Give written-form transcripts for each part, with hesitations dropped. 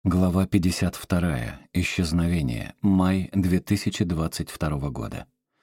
Глава 52. Исчезновение. Май 2022 года.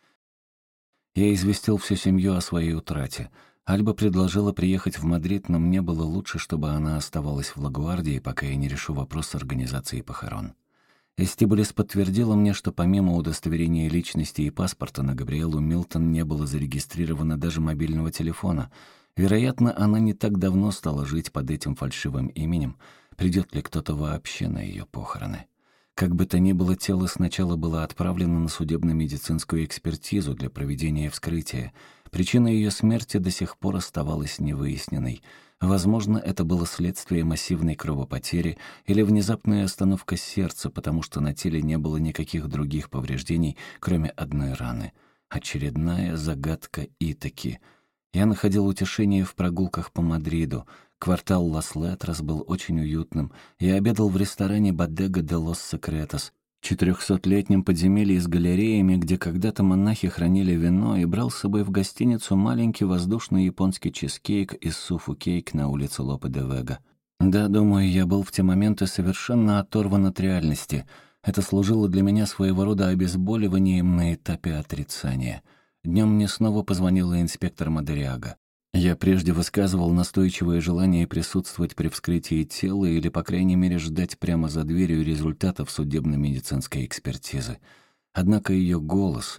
Я известил всю семью о своей утрате. Альба предложила приехать в Мадрид, но мне было лучше, чтобы она оставалась в Лагуардии, пока я не решу вопрос с организацией похорон. Эстибулис подтвердила мне, что помимо удостоверения личности и паспорта на Габриэлу Милтон не было зарегистрировано даже мобильного телефона. Вероятно, она не так давно стала жить под этим фальшивым именем. Придет ли кто-то вообще на ее похороны? Как бы то ни было, тело сначала было отправлено на судебно-медицинскую экспертизу для проведения вскрытия. Причина ее смерти до сих пор оставалась невыясненной. Возможно, это было следствие массивной кровопотери или внезапная остановка сердца, потому что на теле не было никаких других повреждений, кроме одной раны. Очередная загадка Итаки. Я находил утешение в прогулках по Мадриду. Квартал Лас-Летрос был очень уютным. Я обедал в ресторане «Бодега де лос Секретос», 400-летнем подземелье с галереями, где когда-то монахи хранили вино, и брал с собой в гостиницу маленький воздушный японский чизкейк из Суфу-кейк на улице Лопе-де-Вега. Да, думаю, я был в те моменты совершенно оторван от реальности. Это служило для меня своего рода обезболиванием на этапе отрицания. Днем мне снова позвонила инспектор Мадериага. Я прежде высказывал настойчивое желание присутствовать при вскрытии тела или, по крайней мере, ждать прямо за дверью результатов судебно-медицинской экспертизы. Однако ее голос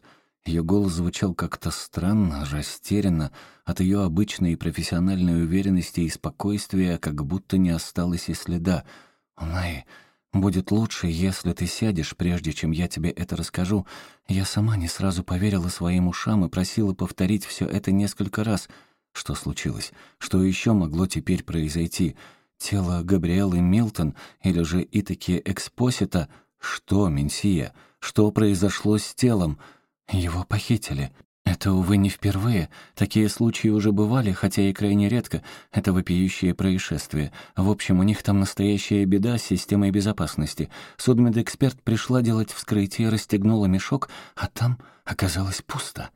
звучал как-то странно, растерянно, от ее обычной и профессиональной уверенности и спокойствия как будто не осталось и следа. «Унай, будет лучше, если ты сядешь, прежде чем я тебе это расскажу. Я сама не сразу поверила своим ушам и просила повторить все это несколько раз». Что случилось? Что еще могло теперь произойти? Тело Габриэлы Милтон или же Итаки Экспосита? Что, Менсия? Что произошло с телом? Его похитили. Это, увы, не впервые. Такие случаи уже бывали, хотя и крайне редко. Это вопиющее происшествие. В общем, у них там настоящая беда с системой безопасности. Судмедэксперт пришла делать вскрытие, расстегнула мешок, а там оказалось пусто.